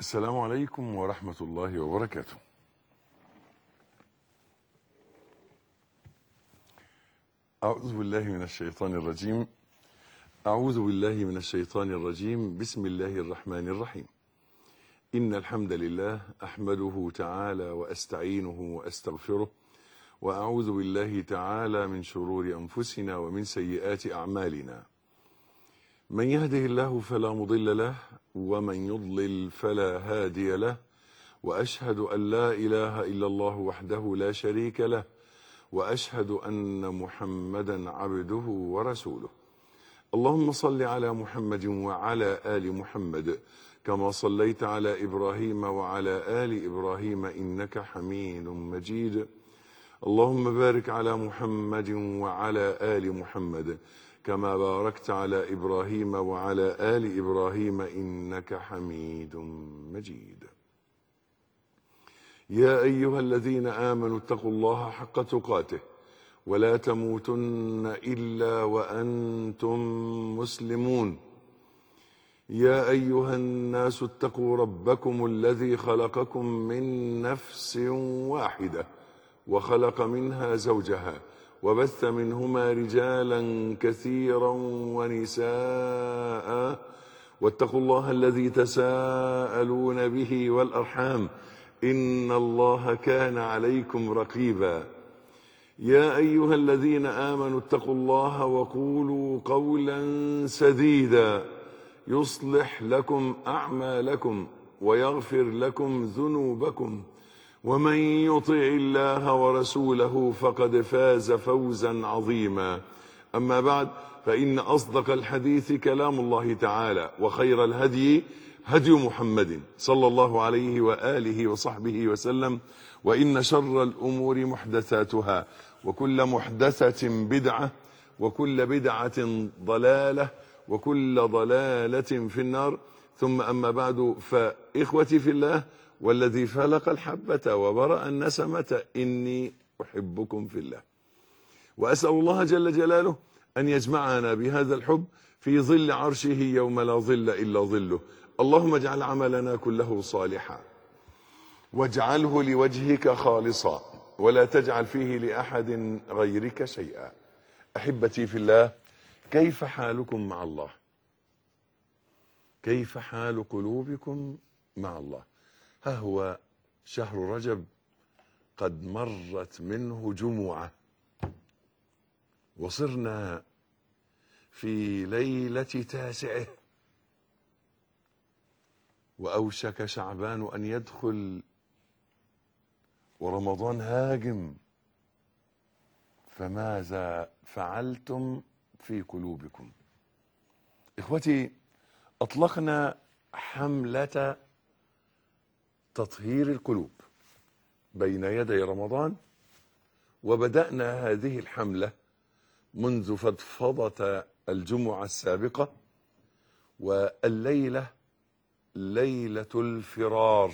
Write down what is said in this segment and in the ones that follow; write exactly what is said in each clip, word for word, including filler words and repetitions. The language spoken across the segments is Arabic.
السلام عليكم ورحمة الله وبركاته. أعوذ بالله من الشيطان الرجيم أعوذ بالله من الشيطان الرجيم بسم الله الرحمن الرحيم. إن الحمد لله أحمده تعالى وأستعينه وأستغفره وأعوذ بالله تعالى من شرور أنفسنا ومن سيئات أعمالنا. من يهده الله فلا مضل له ومن يضلل فلا هادي له، وأشهد أن لا إله إلا الله وحده لا شريك له، وأشهد أن محمدا عبده ورسوله. اللهم صل على محمد وعلى آل محمد كما صليت على إبراهيم وعلى آل إبراهيم إنك حميد مجيد. اللهم بارك على محمد وعلى آل محمد كما باركت على إبراهيم وعلى آل إبراهيم إنك حميد مجيد. يا أيها الذين آمنوا اتقوا الله حق تقاته ولا تموتن إلا وأنتم مسلمون. يا أيها الناس اتقوا ربكم الذي خلقكم من نفس واحدة وخلق منها زوجها وبث منهما رجالا كثيرا ونساء، واتقوا الله الذي تساءلون به والأرحام إن الله كان عليكم رقيبا. يا أيها الذين آمنوا اتقوا الله وقولوا قولا سديدا يصلح لكم أعمالكم ويغفر لكم ذنوبكم، ومن يطع الله ورسوله فقد فاز فوزا عظيما. أما بعد، فإن أصدق الحديث كلام الله تعالى، وخير الهدي هدي محمد صلى الله عليه وآله وصحبه وسلم، وإن شر الأمور محدثاتها، وكل محدثة بدعة، وكل بدعة ضلالة، وكل ضلالة في النار. ثم أما بعد، فإخوتي في الله والذي فلق الحبة وبرأ النسمة إني أحبكم في الله، وأسأل الله جل جلاله أن يجمعنا بهذا الحب في ظل عرشه يوم لا ظل إلا ظله. اللهم اجعل عملنا كله صالحا واجعله لوجهك خالصا ولا تجعل فيه لأحد غيرك شيئا. أحبتي في الله، كيف حالكم مع الله؟ كيف حال قلوبكم مع الله؟ ها هو شهر رجب قد مرت منه جمعة، وصرنا في ليلة تاسعه، وأوشك شعبان أن يدخل ورمضان هاجم. فماذا فعلتم في قلوبكم؟ إخوتي، أطلقنا حملة تطهير القلوب بين يدي رمضان، وبدأنا هذه الحملة منذ فضفضة الجمعة السابقة، والليلة ليلة الفرار،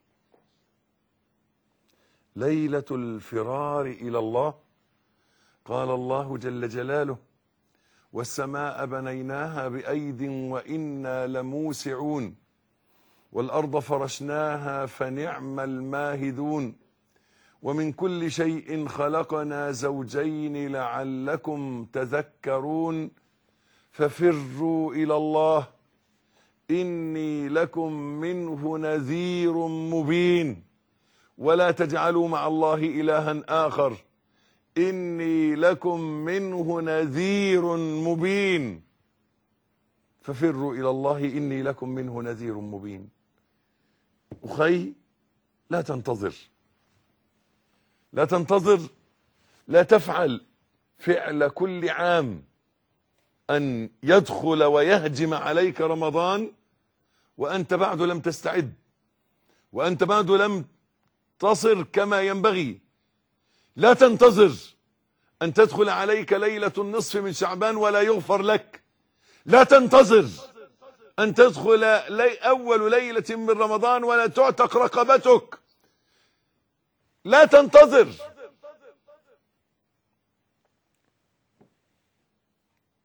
ليلة الفرار إلى الله. قال الله جل جلاله: والسماء بنيناها بأيد وإنا لموسعون والأرض فرشناها فنعم الماهدون ومن كل شيء خلقنا زوجين لعلكم تذكرون ففروا إلى الله إني لكم منه نذير مبين ولا تجعلوا مع الله إلها آخر إني لكم منه نذير مبين ففروا إلى الله إني لكم منه نذير مبين. أخي، لا تنتظر، لا تنتظر، لا تفعل فعل كل عام أن يدخل ويهجم عليك رمضان وأنت بعد لم تستعد، وأنت بعد لم تصر كما ينبغي. لا تنتظر أن تدخل عليك ليلة النصف من شعبان ولا يغفر لك. لا تنتظر أن تدخل لي أول ليلة من رمضان ولا تعتق رقبتك. لا تنتظر.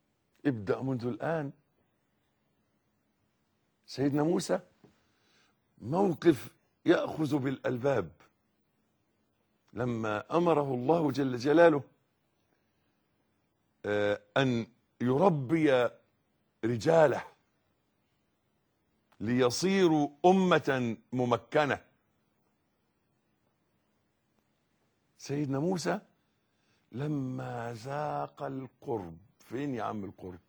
ابدأ منذ الآن. سيدنا موسى موقف يأخذ بالألباب لما أمره الله جل جلاله أن يربي رجاله ليصيروا أمة ممكنة. سيدنا موسى لما ذاق القرب، فين يا عم القرب؟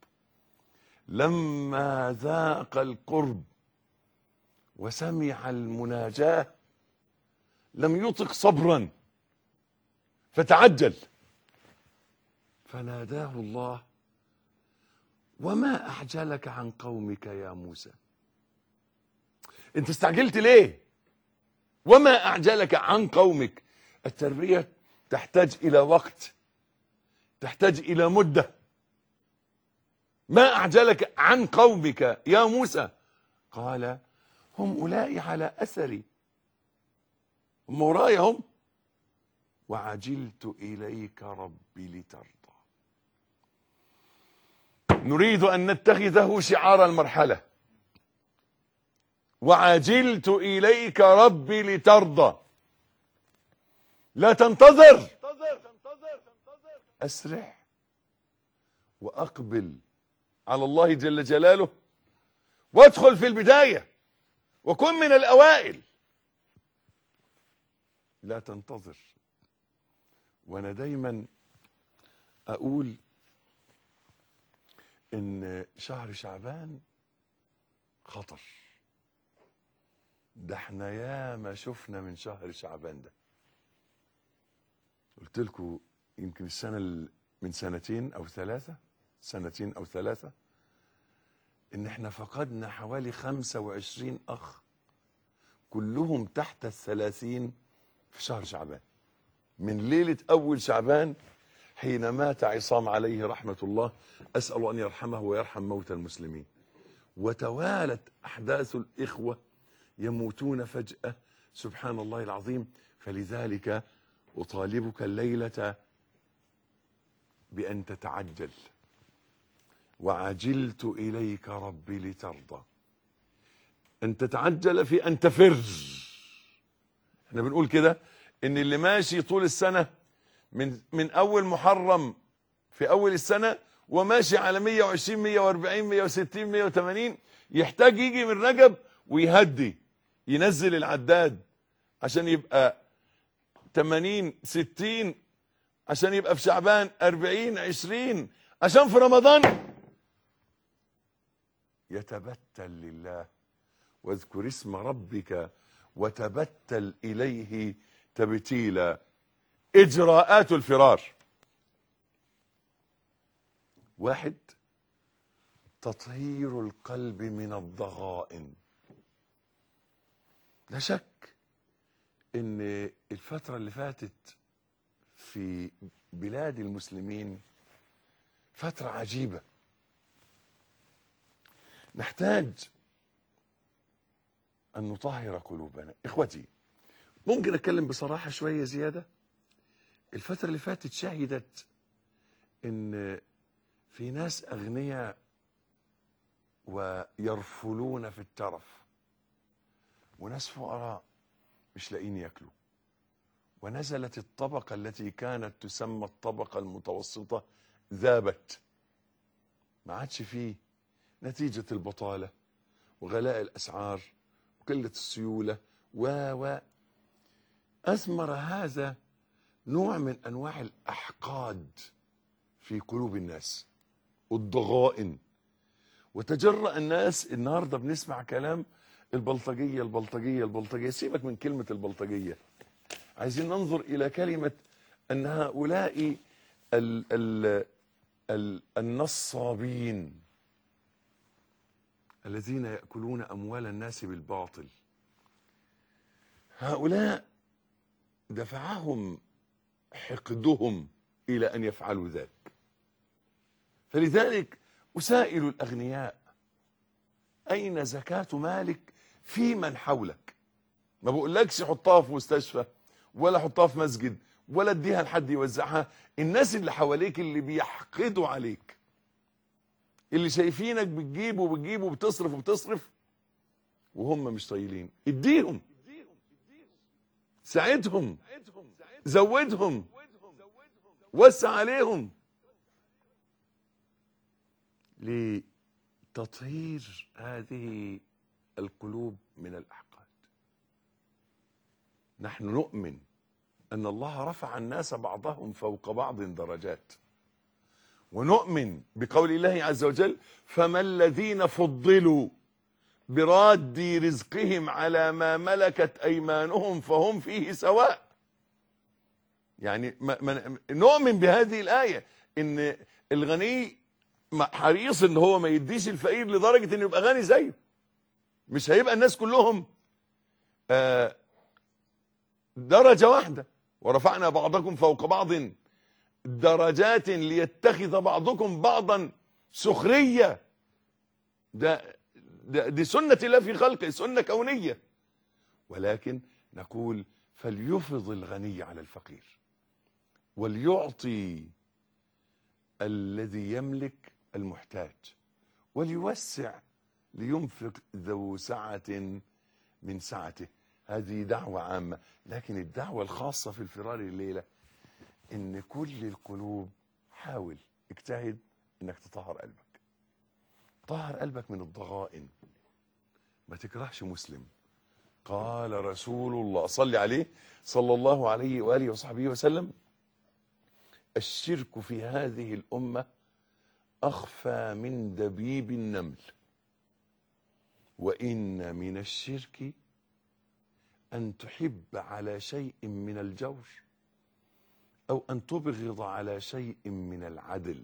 لما ذاق القرب وسمع المناجاة لم يطق صبرا فتعجل، فناداه الله: وما أعجلك عن قومك يا موسى؟ انت استعجلت ليه؟ وما أعجلك عن قومك. التربية تحتاج إلى وقت، تحتاج إلى مدة. ما أعجلك عن قومك يا موسى؟ قال: هم أولئك على أثري، هم ورايا هم، وعجلت إليك ربي لترضى. نريد أن نتخذه شعار المرحلة: وعجلت إليك ربي لترضى. لا تنتظر، أسرع وأقبل على الله جل جلاله، وادخل في البداية وكن من الأوائل. لا تنتظر. وأنا دايما أقول إن شهر شعبان خطر. ده احنا ياما شفنا من شهر شعبان ده. قلت لكم يمكن السنة من سنتين أو ثلاثة سنتين أو ثلاثة إن احنا فقدنا حوالي خمسة وعشرين أخ كلهم تحت الثلاثين في شهر شعبان، من ليلة أول شعبان حين مات عصام عليه رحمة الله، أسأل أن يرحمه ويرحم موتى المسلمين. وتوالت أحداث الإخوة يموتون فجأة، سبحان الله العظيم. فلذلك أطالبك الليلة بأن تتعجل. وعجلت إليك ربي لترضى. أن تتعجل في أن تفر. احنا بنقول كده إن اللي ماشي طول السنة من من أول محرم في أول السنة وماشي على مية وعشرين مية وأربعين مية وستين مية وثمانين يحتاج يجي من رجب ويهدي، ينزل العداد عشان يبقى ثمانين ستين، عشان يبقى في شعبان أربعين عشرين، عشان في رمضان يتبتل لله. واذكر اسم ربك وتبتل إليه تبتيلا. إجراءات الفرار: واحد، تطهير القلب من الضغائن. لا شك ان الفترة اللي فاتت في بلاد المسلمين فترة عجيبة. نحتاج أن نطهر قلوبنا. إخوتي، ممكن أتكلم بصراحة شوية زيادة؟ الفترة اللي فاتت شهدت إن في ناس أغنياء ويرفلون في الترف، وناس فقراء مش لاقين ياكلوا. ونزلت الطبقة التي كانت تسمى الطبقة المتوسطة ذابت، ما عادش فيه، نتيجة البطالة وغلاء الأسعار وقلة السيولة و و أثمر هذا نوع من أنواع الأحقاد في قلوب الناس والضغائن. وتجرأ الناس. النهارده بنسمع كلام البلطجية البلطجية البلطجية. سيبك من كلمة البلطجية، عايزين ننظر إلى كلمة أن هؤلاء ال ال ال النصابين الذين يأكلون أموال الناس بالباطل، هؤلاء دفعهم حقدهم إلى أن يفعلوا ذلك. فلذلك أسائل الأغنياء: أين زكاة مالك في من حولك؟ ما بقولكش حطها في مستشفى ولا حطها في مسجد ولا اديها لحد يوزعها. الناس اللي حواليك اللي بيحقدوا عليك، اللي شايفينك بتجيب وبتجيب وبتصرف وبتصرف، وهم مش طايلين، اديهم، ساعدهم، زودهم، وسع عليهم، لتطهير هذه القلوب من الأحقاد. نحن نؤمن أن الله رفع الناس بعضهم فوق بعض درجات، ونؤمن بقول الله عز وجل: فما الذين فضلوا براد رزقهم على ما ملكت أيمانهم فهم فيه سواء. يعني ما نؤمن بهذه الآية إن الغني حريص إن هو ما يديش الفقير لدرجة إنه يبقى غني زيه. مش هيبقى الناس كلهم آه درجة واحدة، ورفعنا بعضكم فوق بعض درجات ليتخذ بعضكم بعضا سخرية. ده, ده دي سنة الله في خلقه، سنة كونية. ولكن نقول: فليفض الغني على الفقير، وليعطي الذي يملك المحتاج، وليوسع لينفق ذو سعة من سعته. هذه دعوة عامة. لكن الدعوة الخاصة في الفرار الليلة ان كل القلوب حاول اجتهد انك تطهر قلبك. طهر قلبك من الضغائن، ما تكرهش مسلم. قال رسول الله صلى عليه صلى الله عليه وآله وصحبه وسلم: الشرك في هذه الأمة أخفى من دبيب النمل، وإن من الشرك أن تحب على شيء من الجور أو أن تبغض على شيء من العدل.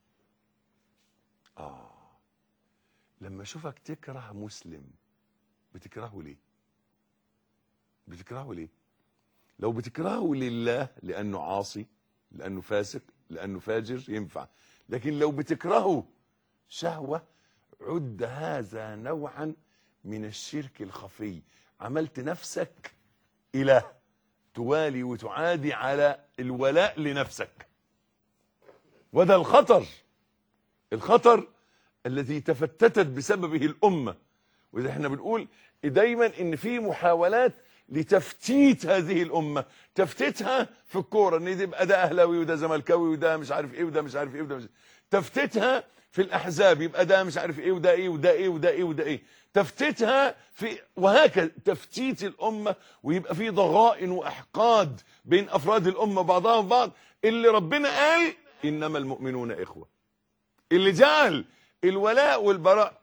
آه لما أشوفك تكره مسلم، بتكرهه ليه؟ بتكرهه ليه؟ لو بتكرهه لله لأنه عاصي، لأنه فاسق، لأنه فاجر، ينفع. لكن لو بتكرهه شهوة، عد هذا نوعا من الشرك الخفي. عملت نفسك إله، توالي وتعادي على الولاء لنفسك. وده الخطر، الخطر الذي تفتتت بسببه الأمة. وإذا احنا بنقول دايما إن في محاولات لتفتيت هذه الأمة، تفتيتها في الكورة ان يبقى ده أهلاوي وده زملكاوي وده مش عارف ايه وده مش عارف ايه وده مش... تفتيتها في الأحزاب، يبقى ده مش عارف ايه وده ايه وده ايه وده ايه وده ايه. تفتيتها في وهكذا تفتيت الأمة، ويبقى في ضغائن وأحقاد بين أفراد الأمة بعضها وبعض. اللي ربنا قال: إنما المؤمنون إخوة. اللي جعل الولاء والبراء.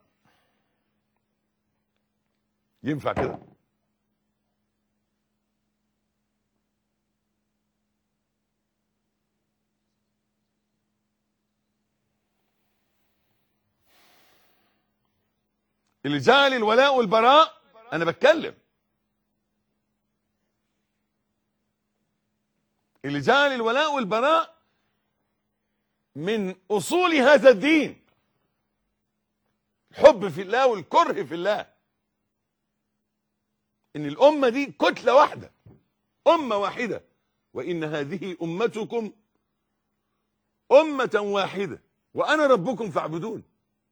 ينفع كده؟ اللي جعل الولاء والبراء، انا بتكلم، اللي جعل الولاء والبراء من اصول هذا الدين، الحب في الله والكره في الله. ان الامه دي كتله واحده، امه واحده. وان هذه امتكم امه واحده وانا ربكم فاعبدون.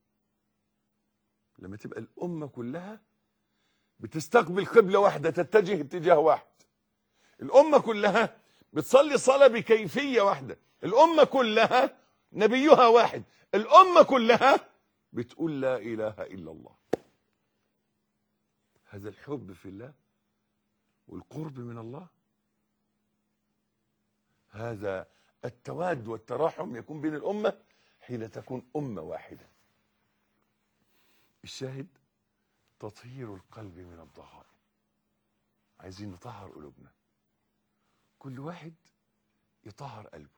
لما تبقى الأمة كلها بتستقبل قبلة واحدة، تتجه اتجاه واحد، الأمة كلها بتصلي صلاة بكيفية واحدة، الأمة كلها نبيها واحد، الأمة كلها بتقول لا إله إلا الله. هذا الحب في الله والقرب من الله، هذا التواد والتراحم يكون بين الأمة حين تكون أمة واحدة. الشاهد: تطهير القلب من الضغائن. عايزين نطهر قلوبنا، كل واحد يطهر قلبه.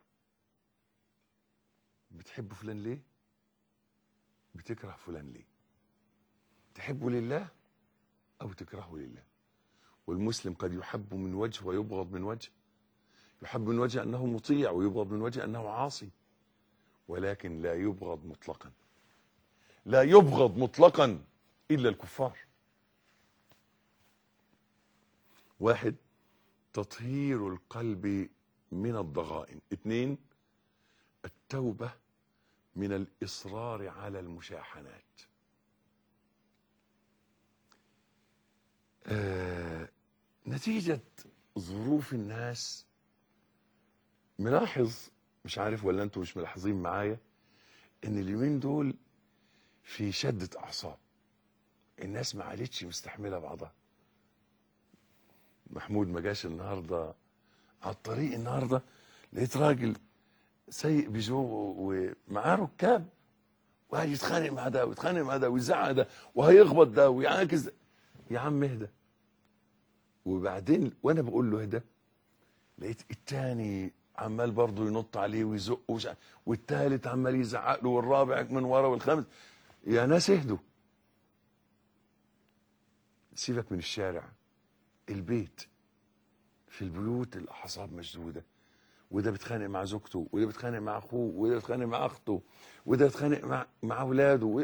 بتحب فلان ليه؟ بتكره فلان ليه؟ تحبه لله أو تكرهه لله. والمسلم قد يحب من وجه ويبغض من وجه، يحب من وجه أنه مطيع ويبغض من وجه أنه عاصي، ولكن لا يبغض مطلقا، لا يبغض مطلقا إلا الكفار. واحد: تطهير القلب من الضغائن. اثنين: التوبة من الإصرار على المشاحنات. آه نتيجة ظروف الناس، ملاحظ، مش عارف ولا انتوا مش ملاحظين معايا، ان اليومين دول في شدة اعصاب، الناس ما عادتش مستحملة بعضها. محمود ما جاش النهارده على الطريق، النهارده لقيت راجل سايق بيجو ومعاه ركاب وقاعد يتخانق مع ده ويتخانق مع ده ويزعق ده وهيخبط ده ويعاكس ده. يا عم اهدى. وبعدين وانا بقول له اهدى، لقيت التاني عمال برضه ينط عليه ويزق وش... والتالت عمال يزعق له والرابع من ورا والخامس. يا ناس اهدوا. سيبك من الشارع، البيت، في البيوت الاعصاب مشدوده، وده بيتخانق مع زوجته وده بيتخانق مع اخوه وده بيتخانق مع اخته وده بيتخانق مع مع اولاده و...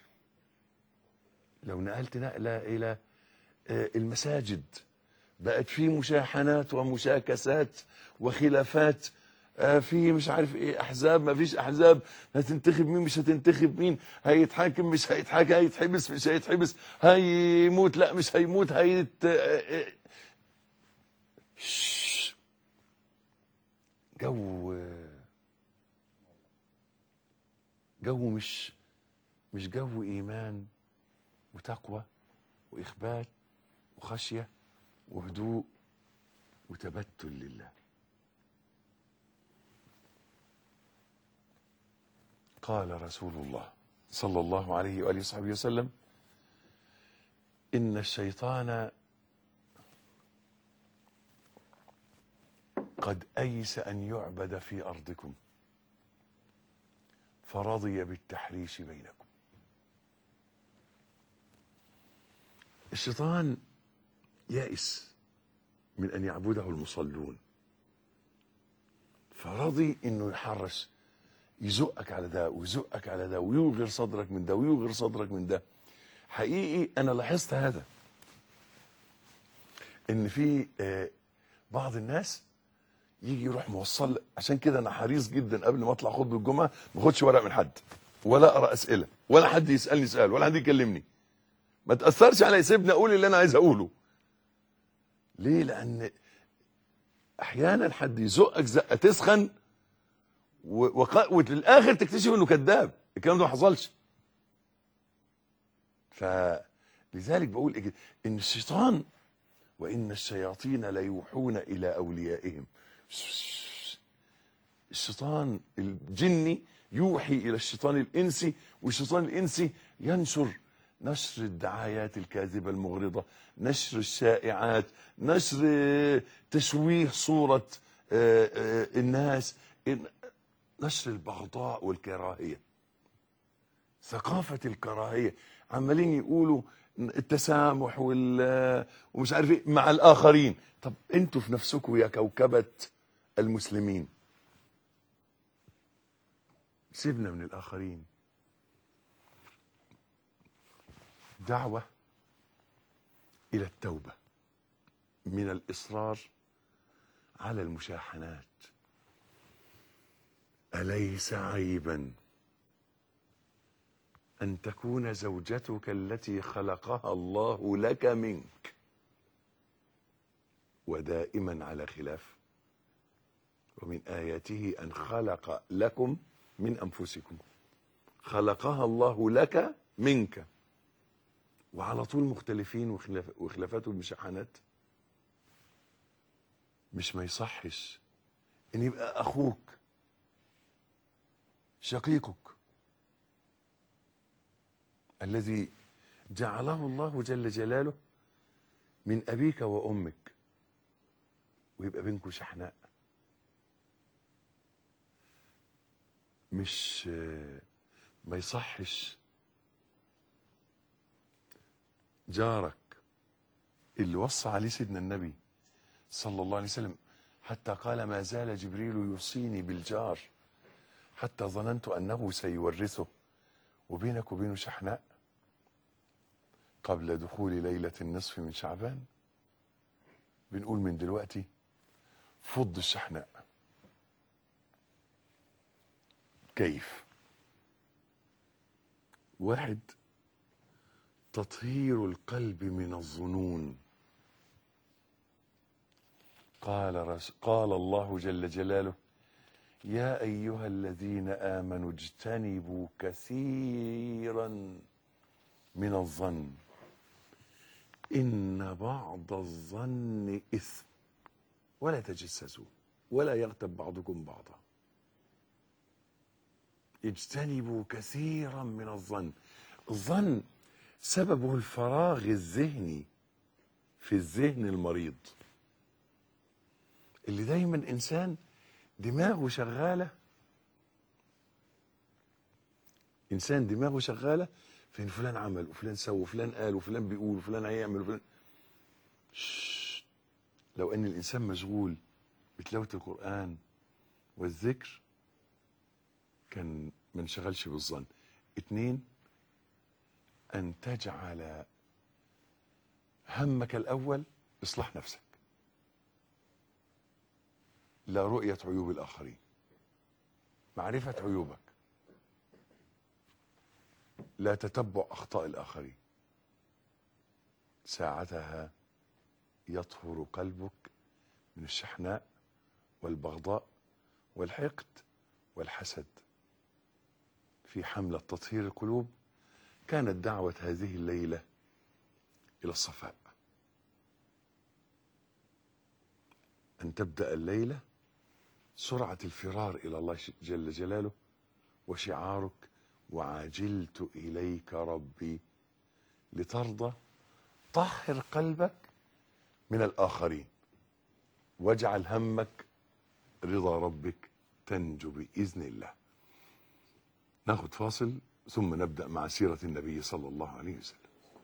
لو نقلت نقله الى المساجد، بقت في مشاحنات ومشاكسات وخلافات، في مش عارف ايه، احزاب ما فيش احزاب، هتنتخب مين مش هتنتخب مين، هيتحاكم مش هيتحاكم، هيتحبس مش هيتحبس، هيموت لا مش هيموت، هيت جو جو مش مش جو ايمان وتقوى واخبات وخشيه وهدوء وتبتل لله. قال رسول الله صلى الله عليه واله وصحبه وسلم: ان الشيطان قد ايس ان يعبد في ارضكم فرضي بالتحريش بينكم. الشيطان يائس من ان يعبده المصلون، فرضي انه يحرش، يزقك على ده ويزقك على ده ويوغر صدرك من ده ويوغر صدرك من ده. حقيقي انا لاحظت هذا، ان في آه بعض الناس يجي يروح موصل. عشان كده انا حريص جدا قبل ما اطلع خطبه الجمعه ما اخدش ورق من حد ولا اقرا اسئله ولا حد يسالني سؤال ولا حد يكلمني. ما تاثرش على يسيبني اقول اللي انا عايز اقوله. ليه؟ لان احيانا حد يزقك زقه تسخن وفي تكتشف انه كذاب، الكلام ده ما حصلش. فلذلك بقول إيه؟ ان الشيطان وان الشياطين ليوحون الى اوليائهم. الشيطان الجني يوحي الى الشيطان الانسي، والشيطان الانسي ينشر نشر الدعايات الكاذبه المغرضه، نشر الشائعات، نشر تشويه صوره الناس، نشر البغضاء والكراهيه، ثقافه الكراهيه. عمالين يقولوا التسامح وال ومش عارف ايه مع الاخرين. طب انتوا في نفسكم يا كوكبه المسلمين سيبنا من الاخرين. دعوه الى التوبه من الاصرار على المشاحنات. أليس عيبا أن تكون زوجتك التي خلقها الله لك منك ودائما على خلاف؟ ومن آياته أن خلق لكم من أنفسكم. خلقها الله لك منك وعلى طول مختلفين وخلاف وخلافات والمشاحنات. مش ما يصحش ان يبقى اخوك شقيقك الذي جعله الله جل جلاله من ابيك وامك ويبقى بينكم شحناء. مش ما يصحش جارك اللي وصى عليه سيدنا النبي صلى الله عليه وسلم حتى قال: ما زال جبريل يوصيني بالجار حتى ظننت أنه سيورثه، وبينك وبينه شحناء قبل دخول ليلة النصف من شعبان. بنقول من دلوقتي فض الشحناء. كيف؟ واحد، تطهير القلب من الظنون قال, رس قال الله جل جلاله يا أيها الذين آمنوا اجتنبوا كثيرا من الظن إن بعض الظن إثم ولا تجسسوا ولا يغتب بعضكم بعضا. اجتنبوا كثيرا من الظن. الظن سببه الفراغ الذهني في الذهن المريض، اللي دايما إنسان دماغه شغالة، إنسان دماغه شغالة فين فلان عمل وفلان سوى وفلان قال وفلان بيقول وفلان هيعمل وفلان. شش. لو أن الإنسان مشغول بتلاوة القرآن والذكر كان ما انشغلش بالظن. اتنين، أن تجعل همك الأول إصلاح نفسك، لا رؤية عيوب الآخرين، معرفة عيوبك، لا تتبع أخطاء الآخرين. ساعتها يطهر قلبك من الشحناء والبغضاء والحقد والحسد. في حملة تطهير القلوب كانت دعوة هذه الليلة إلى الصفاء، أن تبدأ الليلة سرعة الفرار إلى الله جل جلاله وشعارك وعجلت إليك ربي لترضى. طهر قلبك من الآخرين واجعل همك رضا ربك تنجو بإذن الله. ناخد فاصل ثم نبدأ مع سيرة النبي صلى الله عليه وسلم.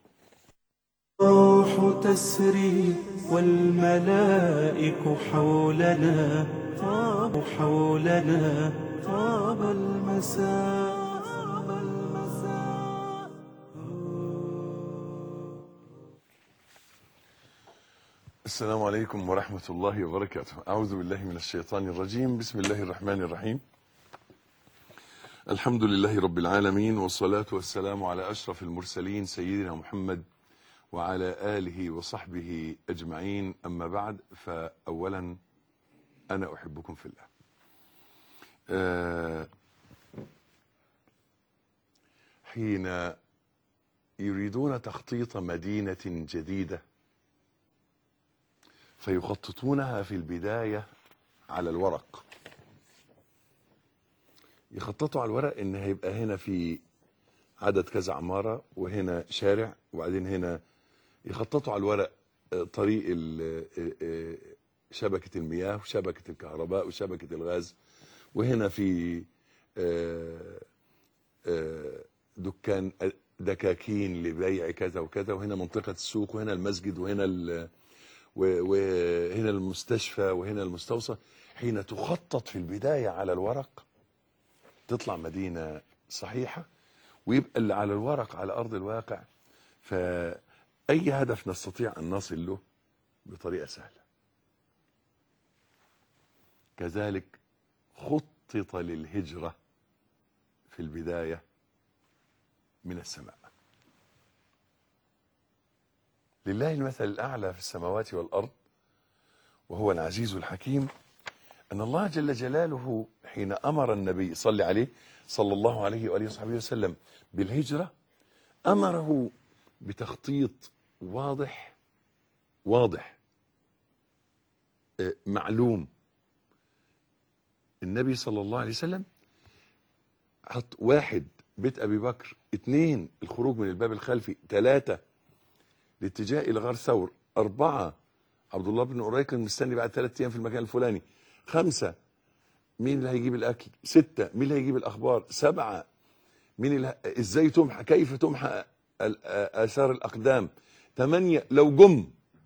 الروح تسري والملائك حولنا، طاب حولنا طاب المساء. السلام عليكم ورحمة الله وبركاته. أعوذ بالله من الشيطان الرجيم. بسم الله الرحمن الرحيم. الحمد لله رب العالمين، والصلاة والسلام على أشرف المرسلين سيدنا محمد وعلى آله وصحبه أجمعين. أما بعد، فأولا أنا أحبكم في الله. أه حين يريدون تخطيط مدينة جديدة فيخططونها في البداية على الورق. يخططوا على الورق ان هيبقى هنا في عدد كذا عمارة وهنا شارع، وبعدين هنا يخططوا على الورق طريق شبكة المياه وشبكة الكهرباء وشبكة الغاز، وهنا في دكان دكاكين لبيع كذا وكذا، وهنا منطقة السوق، وهنا المسجد، وهنا وهنا المستشفى، وهنا المستوصف. حين تخطط في البداية على الورق تطلع مدينة صحيحة، ويبقى اللي على الورق على أرض الواقع. فأي هدف نستطيع أن نصل له بطريقة سهلة. كذلك خطط للهجرة في البداية من السماء. لله المثل الأعلى في السماوات والأرض وهو العزيز الحكيم. أن الله جل جلاله حين أمر النبي صلى عليه صلى الله عليه وآله وصحبه وسلم بالهجرة أمره بتخطيط واضح واضح معلوم. النبي صلى الله عليه وسلم حط واحد بيت أبي بكر، اثنين الخروج من الباب الخلفي، ثلاثة الاتجاه إلى غار ثور، أربعة عبد الله بن أريكة مستني بعد ثلاث أيام في المكان الفلاني، خمسة مين اللي هيجيب الأكل، ستة مين اللي هيجيب الأخبار، سبعة مين اللي إزاي تمحى كيف تمحى آثار الأقدام، ثمانية لو جم.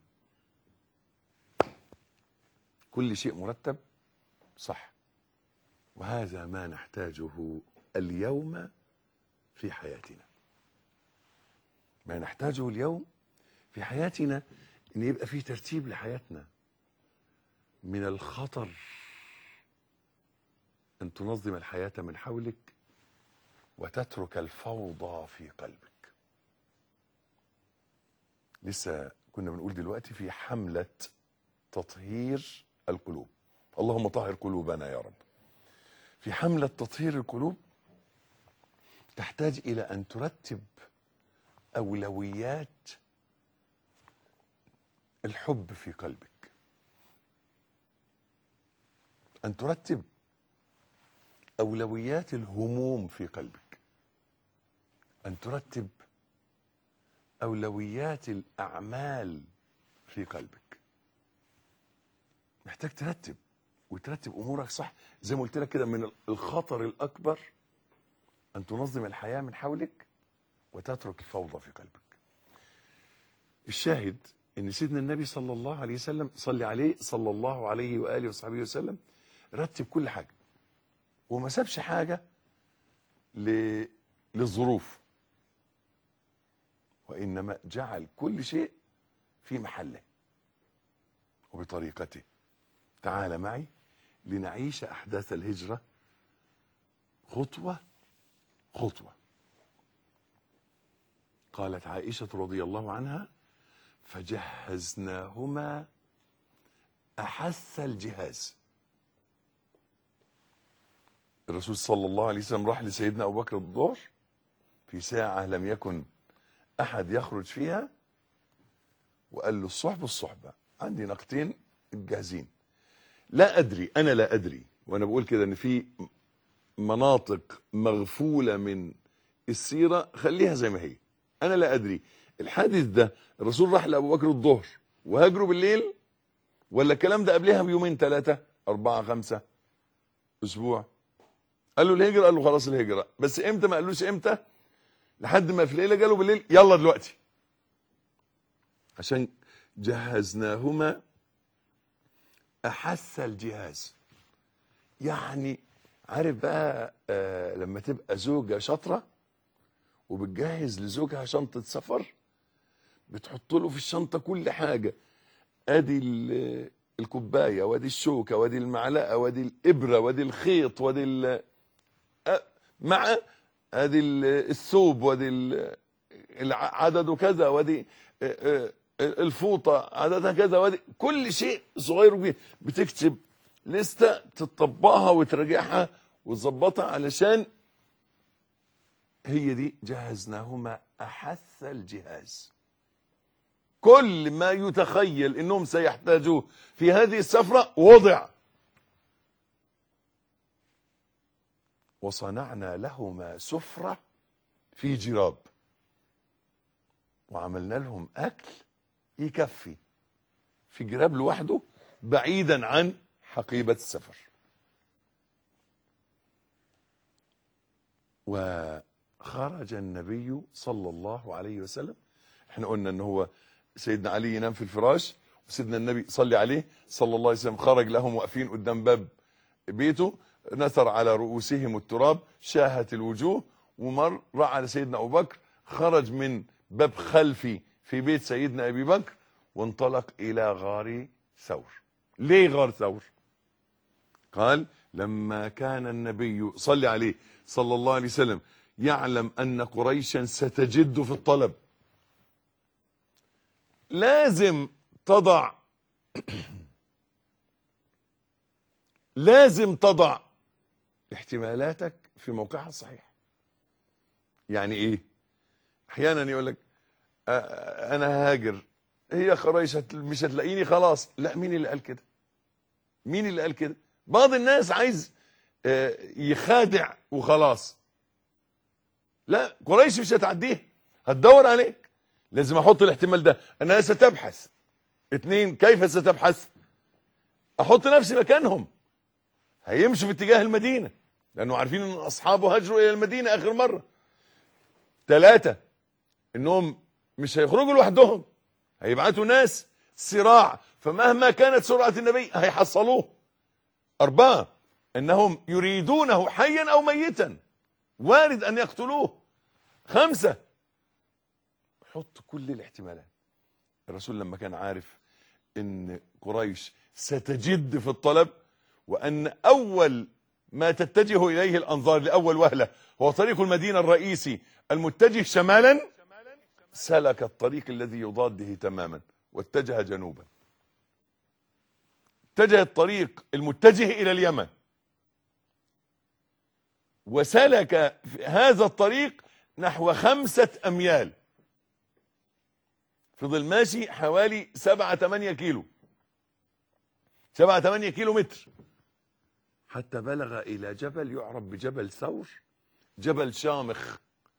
كل شيء مرتب صح. وهذا ما نحتاجه اليوم في حياتنا. ما نحتاجه اليوم في حياتنا ان يبقى فيه ترتيب لحياتنا. من الخطر ان تنظم الحياة من حولك وتترك الفوضى في قلبك. لسه كنا بنقول دلوقتي في حملة تطهير القلوب. اللهم طهر قلوبنا يا رب. في حملة تطهير القلوب تحتاج إلى أن ترتب أولويات الحب في قلبك، أن ترتب أولويات الهموم في قلبك، أن ترتب أولويات الأعمال في قلبك. محتاج ترتب وترتب أمورك صح. زي ما قلت لك كده، من الخطر الأكبر أن تنظم الحياة من حولك وتترك الفوضى في قلبك. الشاهد ان سيدنا النبي صلى الله عليه وسلم، صلي عليه صلى الله عليه وآله وصحبه وسلم، رتب كل حاجة وما سابش حاجة ل... للظروف، وإنما جعل كل شيء في محله وبطريقته. تعال معي لنعيش أحداث الهجرة خطوة خطوة. قالت عائشة رضي الله عنها: فجهزناهما أحث الجهاز. الرسول صلى الله عليه وسلم راح لسيدنا أبو بكر الظهر في ساعة لم يكن أحد يخرج فيها، وقال له: الصحبة الصحبة، عندي ناقتين جاهزين. لا أدري، أنا لا أدري، وأنا بقول كده إن في مناطق مغفولة من السيرة خليها زي ما هي، أنا لا أدري. الحادث ده الرسول راح لأبو بكر الظهر وهاجروا بالليل، ولا الكلام ده قبلها بيومين ثلاثة أربعة خمسة أسبوع؟ قال له الهجرة، قال له خلاص الهجرة، بس إمتى؟ ما قالوش إمتى، لحد ما في ليلة قالوا بالليل يلا دلوقتي، عشان جهزناهما أحث الجهاز. يعني عارف بقى آه لما تبقى زوجة شاطرة وبتجهز لزوجها شنطة سفر، بتحط له في الشنطة كل حاجة، ادي الكوباية وادي الشوكة وادي المعلقة وادي الإبرة وادي الخيط وادي مع ادي الثوب وادي عدده كذا وادي الفوطة عددها كذا وادي كل شيء صغير وكبير. بتكتب لستة تطبقها وتراجعها وتظبطها، علشان هي دي جهزناهما أحث الجهاز. كل ما يتخيل انهم سيحتاجوه في هذه السفرة وضع. وصنعنا لهما سفرة في جراب، وعملنا لهم اكل يكفي في جراب لوحده بعيدا عن حقيبة السفر. وخرج النبي صلى الله عليه وسلم، احنا قلنا ان هو سيدنا علي ينام في الفراش، وسيدنا النبي صلى عليه صلى الله عليه وسلم خرج لهم واقفين قدام باب بيته، نثر على رؤوسهم التراب، شاهت الوجوه، ومر على سيدنا ابو بكر، خرج من باب خلفي في بيت سيدنا ابي بكر وانطلق الى غار ثور. ليه غار ثور؟ قال: لما كان النبي صلى عليه صلى الله عليه وسلم يعلم ان قريشا ستجد في الطلب، لازم تضع لازم تضع احتمالاتك في موقعها الصحيح. يعني ايه؟ احيانا يقول لك انا هاجر، هي قريش مش هتلاقيني خلاص. لا، مين اللي قال كده؟ مين اللي قال كده؟ بعض الناس عايز يخادع وخلاص. لا، قريش مش هتعديه، هتدور عليك. لازم احط الاحتمال ده، انها ستبحث. اتنين، كيف ستبحث؟ احط نفسي مكانهم، هيمشوا في اتجاه المدينة لانه عارفين ان اصحابه هاجروا الى المدينة اخر مرة. ثلاثة، انهم مش هيخرجوا لوحدهم، هيبعتوا ناس صراع، فمهما كانت سرعة النبي هيحصلوه. أربعة، انهم يريدونه حيا او ميتا، وارد ان يقتلوه. خمسة، حط كل الاحتمالات. الرسول لما كان عارف ان قريش ستجد في الطلب، وان اول ما تتجه اليه الانظار لاول وهلة هو طريق المدينة الرئيسي المتجه شمالا، سلك الطريق الذي يضاده تماما واتجه جنوبا. اتجه الطريق المتجه إلى اليمن، وسلك هذا الطريق نحو خمسة أميال، فضل ماشي حوالي سبعة ثمانية كيلو سبعة ثمانية كيلو متر، حتى بلغ إلى جبل يعرف بجبل ثور، جبل شامخ،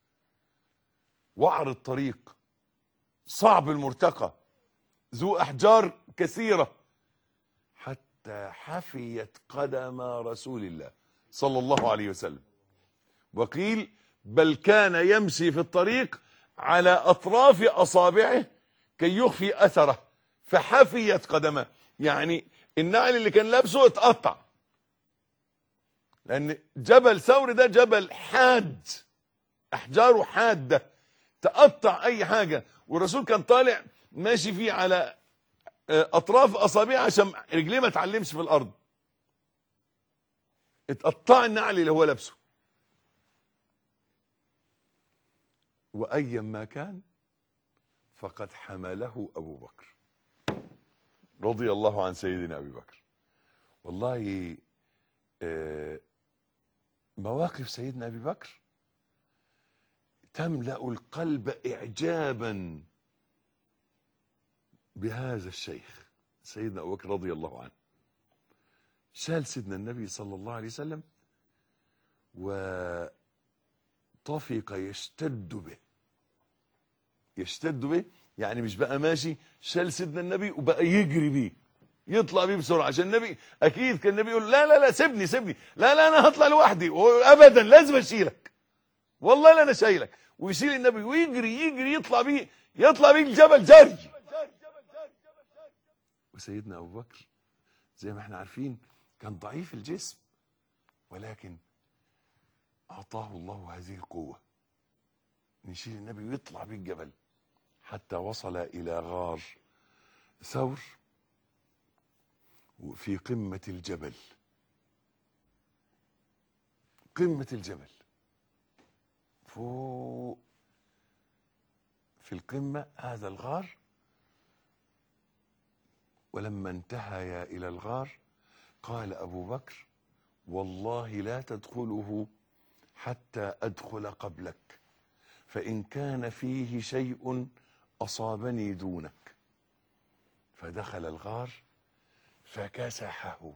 وعر الطريق، صعب المرتقى، ذو أحجار كثيرة، حتى حفيت قدم رسول الله صلى الله عليه وسلم. وقيل بل كان يمشي في الطريق على أطراف أصابعه كي يخفي أثره، فحفيت قدمه، يعني النعل اللي كان لابسه اتقطع، لأن جبل ثور ده جبل حاد، أحجاره حادة تقطع أي حاجة، والرسول كان طالع ماشي فيه على أطراف أصابعه عشان رجليه ما تعلمش في الأرض، اتقطع النعل اللي هو لابسه. وأيا ما كان فقد حمله أبو بكر رضي الله عن سيدنا أبي بكر. والله مواقف سيدنا أبي بكر تملأ القلب إعجابا بهذا الشيخ سيدنا أبو بكر رضي الله عنه. شال سيدنا النبي صلى الله عليه وسلم وطفق يشتد به، يشتد به يعني مش بقى ماشي، شال سيدنا النبي وبقى يجري بيه، يطلع بيه بسرعه، عشان النبي اكيد كان النبي يقول لا لا لا سيبني سيبني، لا لا انا هطلع لوحدي، ابدا لازم اشيلك، والله لا انا شايلك، ويشيل النبي ويجري يجري يطلع بيه يطلع بيه الجبل جري. وسيدنا ابو بكر زي ما احنا عارفين كان ضعيف الجسم، ولكن اعطاه الله هذه القوه، نشيل النبي ويطلع بيه الجبل حتى وصل الى غار ثور في قمة الجبل، قمة الجبل فوق في القمة هذا الغار. ولما انتهيا إلى الغار قال أبو بكر والله لا تدخله حتى أدخل قبلك، فإن كان فيه شيء أصابني دونك. فدخل الغار فكسحه،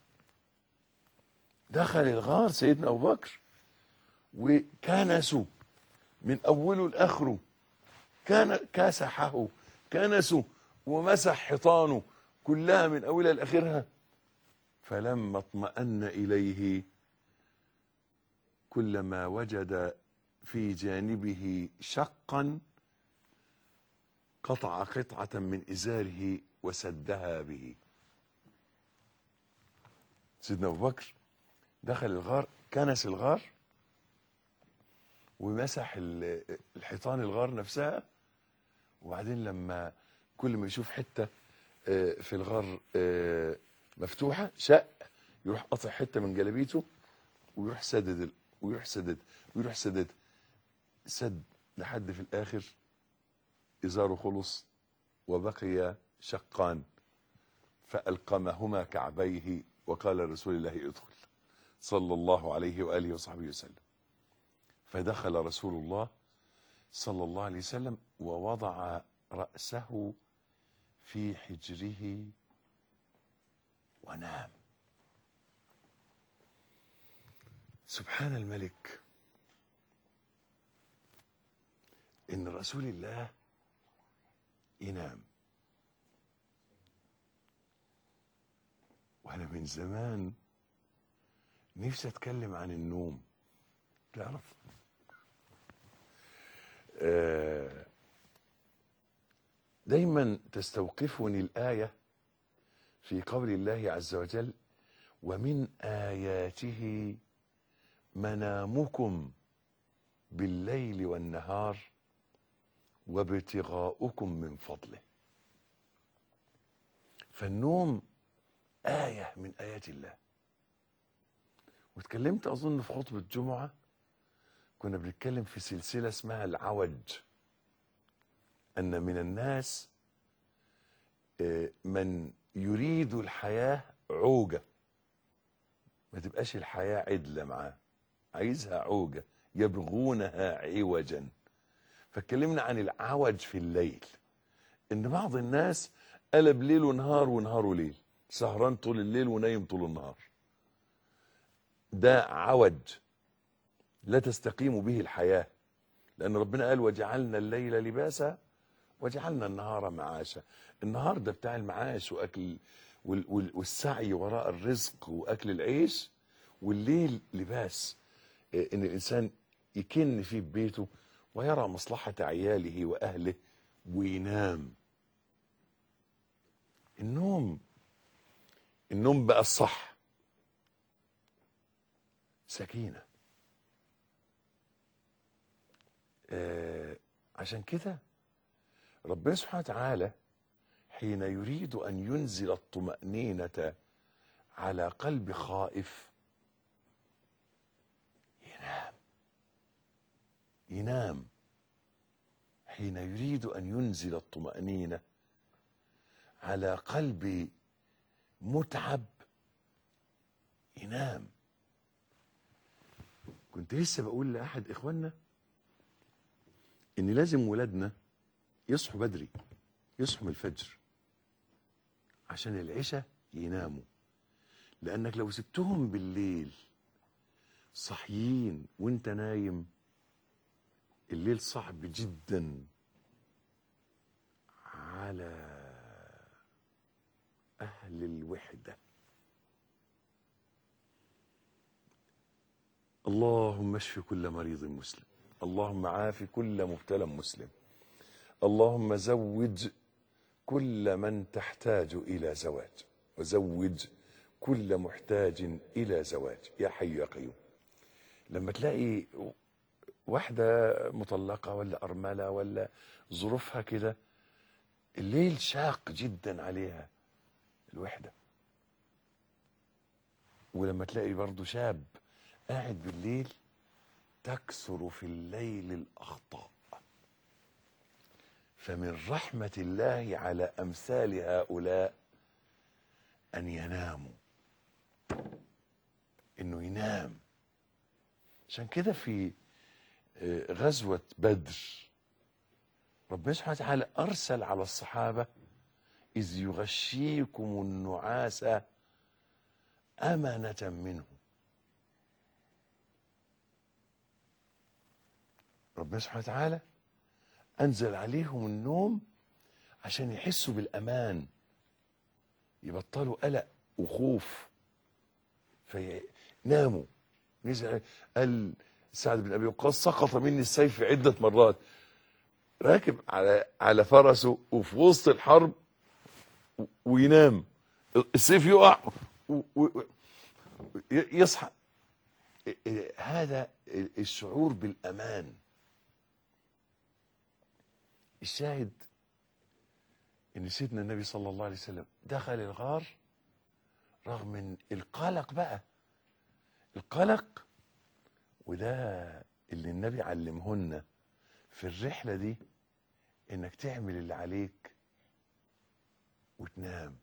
دخل الغار سيدنا أبو بكر وكنسوا من أوله لآخره، كان كسحه كنسوا ومسح حيطانه كلها من أولها لآخرها. فلما اطمأن إليه كلما وجد في جانبه شقا قطع قطعة من إزاره وسدها به. سيدنا أبو بكر دخل الغار، كنس الغار ومسح الحيطان الغار نفسها، وبعدين لما كل ما يشوف حتة في الغار مفتوحة شق يروح قطع حتة من جلابيته ويروح سدد ويروح سدد ويروح سدد سد لحد في الآخر إزاره خلص وبقي شقان، فألقمهما كعبيه وقال رسول الله ادخل صلى الله عليه وآله وصحبه وسلم. فدخل رسول الله صلى الله عليه وسلم ووضع رأسه في حجره ونام. سبحان الملك إن رسول الله ينام. وأنا من زمان نفسي أتكلم عن النوم، تعرف آه دايما تستوقفني الآية في قول الله عز وجل ومن آياته منامكم بالليل والنهار وابتغاؤكم من فضله. فالنوم آية من آيات الله. واتكلمت أظن في خطبة جمعة كنا بنتكلم في سلسلة اسمها العوج، أن من الناس من يريد الحياة عوجة، ما تبقاش الحياة عدلة معاه، عايزها عوجة، يبغونها عوجا. فاتكلمنا عن العوج في الليل، ان بعض الناس قلب ليل ونهار ونهار وليل، سهران طول الليل ونايم طول النهار. ده عوج لا تستقيم به الحياة، لأن ربنا قال وجعلنا الليل لباسا وجعلنا النهار معاشا. النهار ده بتاع المعاش وأكل والسعي وراء الرزق وأكل العيش، والليل لباس، إن الإنسان يكن فيه ببيته ويرى مصلحة عياله وأهله وينام. النوم النوم بقى الصح سكينة. آه عشان كده ربنا سبحانه وتعالى حين يريد أن ينزل الطمأنينة على قلب خائف ينام ينام حين يريد أن ينزل الطمأنينة على قلب متعب ينام. كنت لسه بقول لأحد إخواننا إن لازم ولادنا يصحوا بدري، يصحوا من الفجر عشان العشاء يناموا، لأنك لو سبتهم بالليل صحيين وانت نايم، الليل صعب جدا على أهل الوحدة. اللهم اشف كل مريض مسلم، اللهم عاف كل مبتلى مسلم، اللهم زوج كل من تحتاج إلى زواج، وزوج كل محتاج إلى زواج يا حي يا قيوم. لما تلاقي واحدة مطلقة ولا أرملة ولا ظروفها كده، الليل شاق جدا عليها الوحدة. ولما تلاقي برضو شاب قاعد بالليل، تكثر في الليل الأخطاء. فمن رحمة الله على أمثال هؤلاء أن يناموا، إنه ينام. عشان كده في غزوة بدر ربنا سبحانه وتعالى أرسل على الصحابة إذ يغشيكم النعاس أمنة منه. ربنا سبحانه وتعالى أنزل عليهم النوم عشان يحسوا بالأمان، يبطلوا قلق وخوف فيناموا. نزل قال سعد بن أبي وقاص سقط مني السيف عدة مرات، راكب على على فرسه وفي وسط الحرب وينام، السيف يقع يصحى. هذا الشعور بالأمان. الشاهد ان سيدنا النبي صلى الله عليه وسلم دخل الغار رغم من القلق، بقى القلق، وده اللي النبي علمهن في الرحلة دي، انك تعمل اللي عليك وتنام.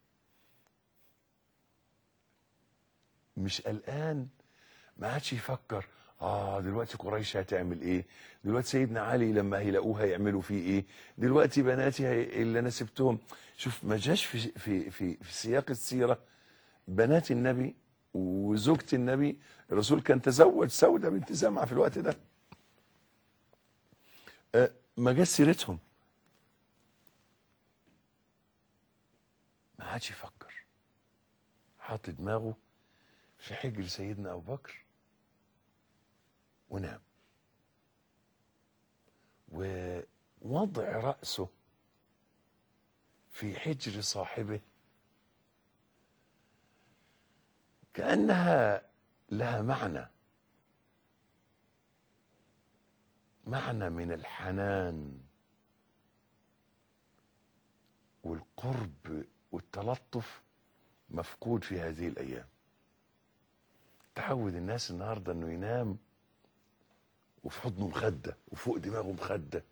مش قلقان، ما عادش يفكر اه دلوقتي قريش هتعمل ايه، دلوقتي سيدنا علي لما هيلاقوه هيعملوا فيه ايه، دلوقتي بناتي هي اللي انا سبتهم. شوف ما جاش في في في في سياق السيره بنات النبي وزوجة النبي. الرسول كان تزوج سودة بنت زمعة في الوقت ده، آه ما جاش سيرتهم، ما عادش يفكر، حط دماغه في حجر سيدنا ابو بكر ونام. ووضع رأسه في حجر صاحبه كأنها لها معنى معنى من الحنان والقرب والتلطف مفقود في هذه الأيام. تعود الناس النهارده انه ينام وفي حضنه مخده وفوق دماغه مخده،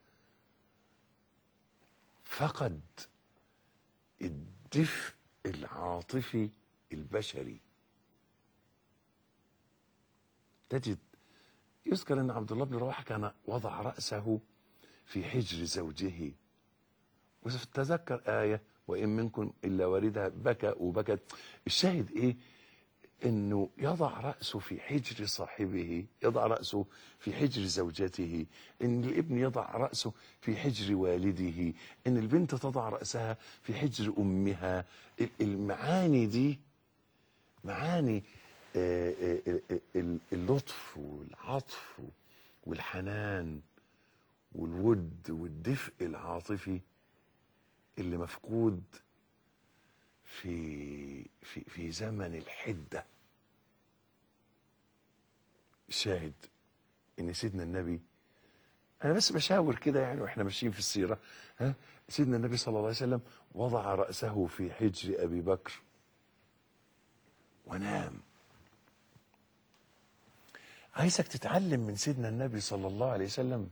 فقد الدفء العاطفي البشري. تجد يذكر ان عبد الله بن رواحه كان وضع راسه في حجر زوجه، وتذكر ايه وان منكم الا واردها بكى وبكت. الشاهد ايه؟ انه يضع راسه في حجر صاحبه، يضع راسه في حجر زوجته، ان الابن يضع راسه في حجر والده، ان البنت تضع راسها في حجر امها. المعاني دي معاني اللطف والعطف والحنان والود والدفء العاطفي اللي مفقود في في في زمن الحده. الشاهد ان سيدنا النبي، انا بس بشاور كده يعني واحنا ماشيين في السيره، ها، سيدنا النبي صلى الله عليه وسلم وضع راسه في حجر ابي بكر ونام. عايزك تتعلم من سيدنا النبي صلى الله عليه وسلم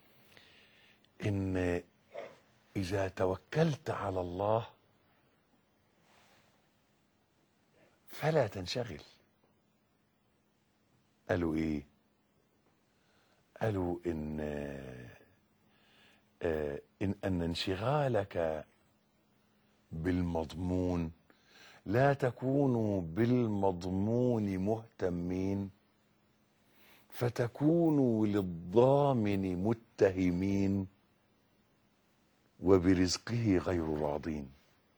ان اذا توكلت على الله فلا تنشغل. قالوا ايه؟ قالوا ان آه ان ان انشغالك بالمضمون لا تكونوا بالمضمون مهتمين فتكونوا للضامن متهمين وبرزقه غير راضين.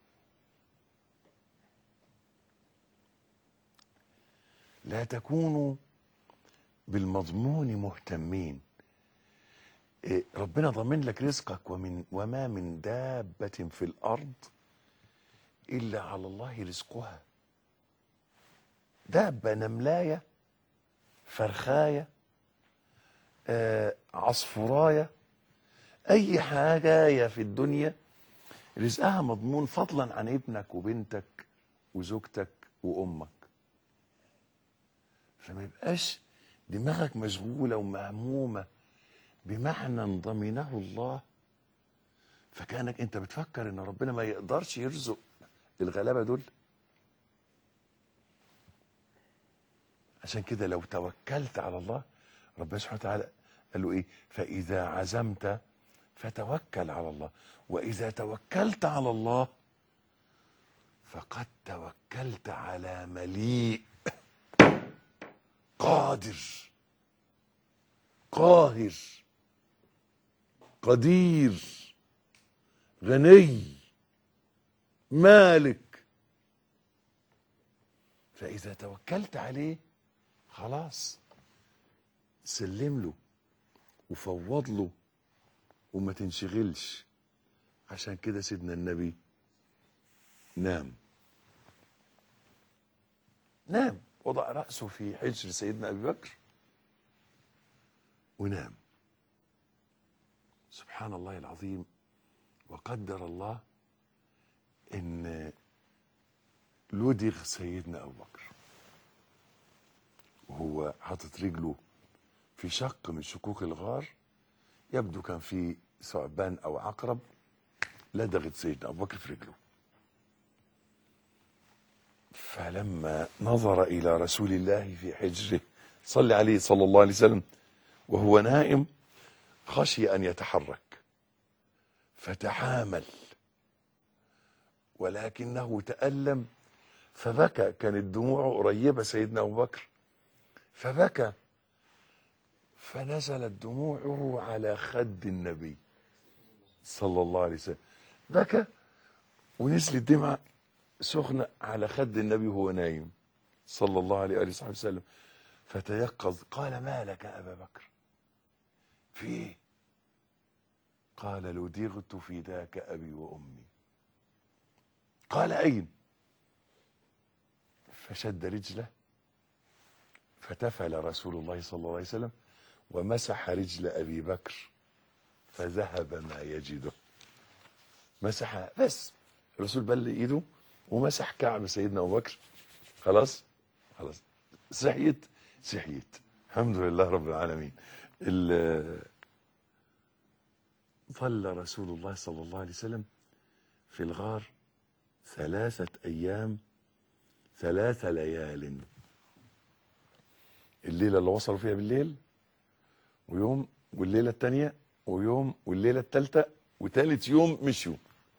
لا تكونوا بالمضمون مهتمين. إيه، ربنا ضامن لك رزقك، ومن وما من دابة في الأرض إلا على الله رزقها. دابة، نملاية، فرخاية، آه، عصفوراية، أي حاجة في الدنيا رزقها مضمون، فضلا عن ابنك وبنتك وزوجتك وأمك. فما يبقاش دماغك مشغولة ومهمومة بمعنى ضمنه الله، فكأنك انت بتفكر ان ربنا ما يقدرش يرزق الغلابة دول. عشان كده لو توكلت على الله، ربنا سبحانه وتعالى قال له ايه؟ فإذا عزمت فتوكل على الله، وإذا توكلت على الله فقد توكلت على مليء قادر قاهر قدير غني مالك. فإذا توكلت عليه خلاص سلم له وفوض له وما تنشغلش. عشان كده سيدنا النبي نام نام وضع رأسه في حجر سيدنا أبي بكر ونام. سبحان الله العظيم. وقدر الله ان لدغ سيدنا ابو بكر وهو حاطط رجله في شق من شقوق الغار، يبدو كان في ثعبان او عقرب لدغت سيدنا ابو بكر في رجله. فلما نظر الى رسول الله في حجره صلى عليه صلى الله عليه وسلم وهو نائم خشي ان يتحرك فتحامل، ولكنه تألم فبكى. كانت دموعه قريبة سيدنا أبو بكر فبكى، فنزلت دموعه على خد النبي صلى الله عليه وسلم. بكى ونزلت دمعة سخنة على خد النبي وهو نايم صلى الله عليه وآله وصحبه وسلم. فتيقظ قال: ما لك أبا بكر؟ في ايه؟ قال: لدغت فداك أبي وأمي. قال: أين؟ فشد رجله فتفل رسول الله صلى الله عليه وسلم ومسح رجل أبي بكر فذهب ما يجده. مسح بس، الرسول بل ايده ومسح كعب سيدنا أبو بكر. خلاص خلاص صحيت صحيت الحمد لله رب العالمين. ظل رسول الله صلى الله عليه وسلم في الغار ثلاثة أيام ثلاث ليال، الليلة اللي وصلوا فيها بالليل، ويوم، والليلة الثانية، ويوم، والليلة الثالثة، وثالث يوم مشوا.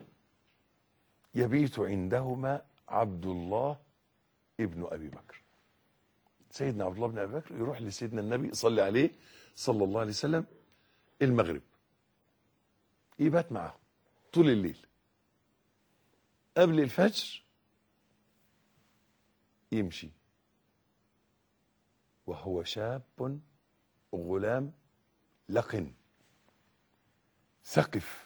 يبيت عندهما عبد الله ابن أبي بكر. سيدنا عبد الله بن أبي بكر يروح لسيدنا النبي يصلي عليه صلى الله عليه وسلم المغرب، يبات معه طول الليل. قبل الفجر يمشي وهو شاب غلام لقن ثقف،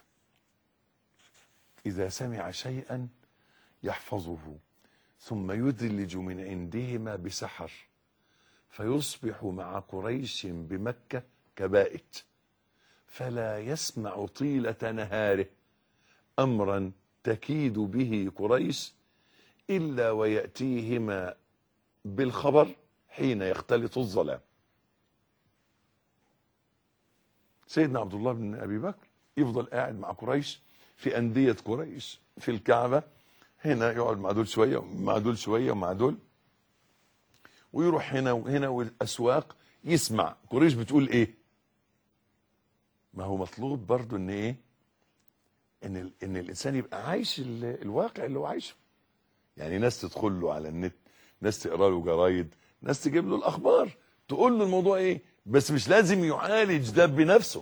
إذا سمع شيئا يحفظه، ثم يدلج من عندهما بسحر، فيصبح مع قريش بمكة كبائت، فلا يسمع طيلة نهاره أمرا تكيد به قريش إلا ويأتيهما بالخبر حين يختلط الظلام. سيدنا عبد الله بن أبي بكر يفضل قاعد مع قريش في أندية قريش في الكعبة، هنا يقعد مع دول شوية ومع دول شوية ومع دول، ويروح هنا وهنا والأسواق يسمع قريش بتقول إيه. ما هو مطلوب برضو إن إيه، إن, ال... إن الإنسان يبقى عايش ال... الواقع اللي هو عايشه. يعني ناس تدخل له على النت، ناس تقرأ له جرايد، ناس تجيب له الأخبار تقول له الموضوع إيه، بس مش لازم يعالج ده بنفسه.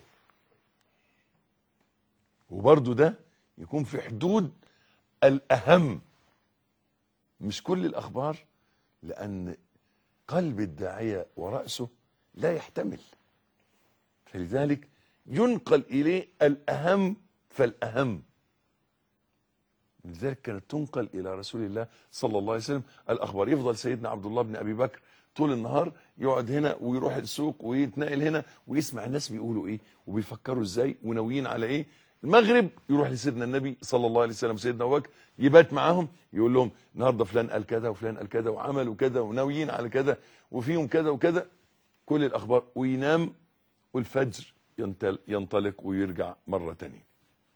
وبرضو ده يكون في حدود الأهم، مش كل الأخبار، لأن قلب الداعية ورأسه لا يحتمل، فلذلك ينقل إليه الأهم فالأهم. لذلك كانت تنقل إلى رسول الله صلى الله عليه وسلم الأخبار. يفضل سيدنا عبد الله بن أبي بكر طول النهار يقعد هنا ويروح السوق ويتنقل هنا ويسمع الناس بيقولوا إيه وبيفكروا إزاي وناويين على إيه. المغرب يروح لسيدنا النبي صلى الله عليه وسلم سيدنا أبو بكر يبات معاهم، يقول لهم النهارده فلان قال كذا وفلان قال كذا وعملوا كذا وناويين على كذا وفيهم كذا وكذا، كل الأخبار، وينام، والفجر ينطلق ويرجع مرة تانية.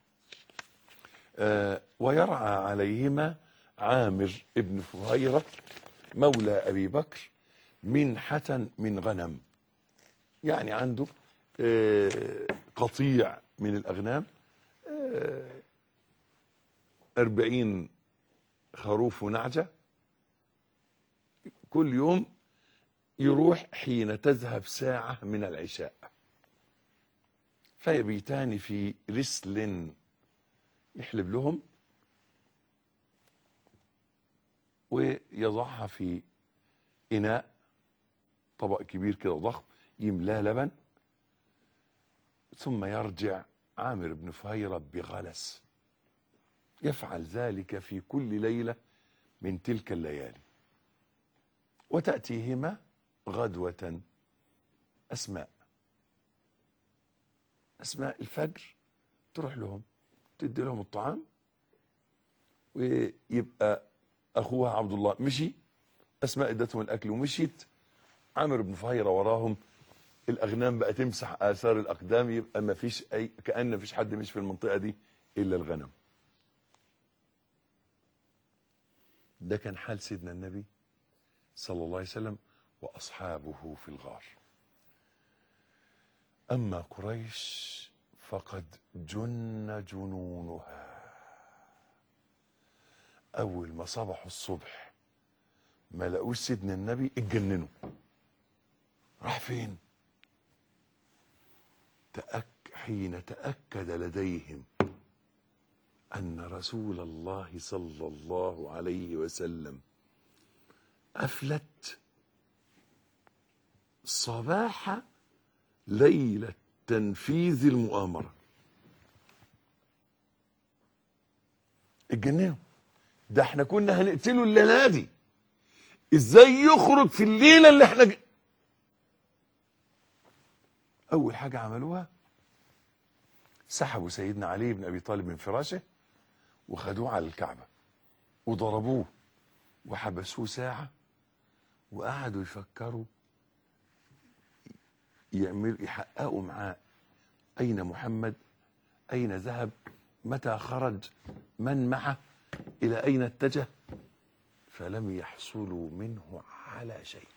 آه ويرعى عليهما عامر ابن فهيرة مولى أبي بكر منحة من غنم، يعني عنده آه قطيع من الأغنام، آه أربعين خروف ونعجة، كل يوم يروح حين تذهب ساعة من العشاء، فيبيتان في رسل يحلب لهم ويضعها في إناء، طبق كبير كده ضخم يملاه لبن، ثم يرجع عامر بن فهيرة بغلس، يفعل ذلك في كل ليلة من تلك الليالي. وتأتيهما غدوة أسماء، أسماء الفجر تروح لهم تدي لهم الطعام، ويبقى أخوها عبد الله مشي، أسماء ادتهم الأكل ومشيت، عامر بن فهيرة وراهم، الأغنام بقى تمسح آثار الأقدام، يبقى ما فيش أي، كأن ما فيش حد مش في المنطقة دي إلا الغنم. ده كان حال سيدنا النبي صلى الله عليه وسلم وأصحابه في الغار. أما قريش فقد جن جنونها، أول ما صبحوا الصبح ما لقوش سيدنا النبي اتجننوا. راح فين؟ تأك حين تأكد لديهم أن رسول الله صلى الله عليه وسلم أفلت صباح ليلة تنفيذ المؤامرة، اتجننوا. ده احنا كنا هنقتله الليلة دي، ازاي يخرج في الليلة اللي احنا ج... اول حاجة عملوها سحبوا سيدنا علي بن ابي طالب من فراشه وخدوه على الكعبة وضربوه وحبسوه ساعة، وقعدوا يفكروا يعمل يحققوا معاه أين محمد، أين ذهب، متى خرج، من معه، إلى أين اتجه. فلم يحصلوا منه على شيء.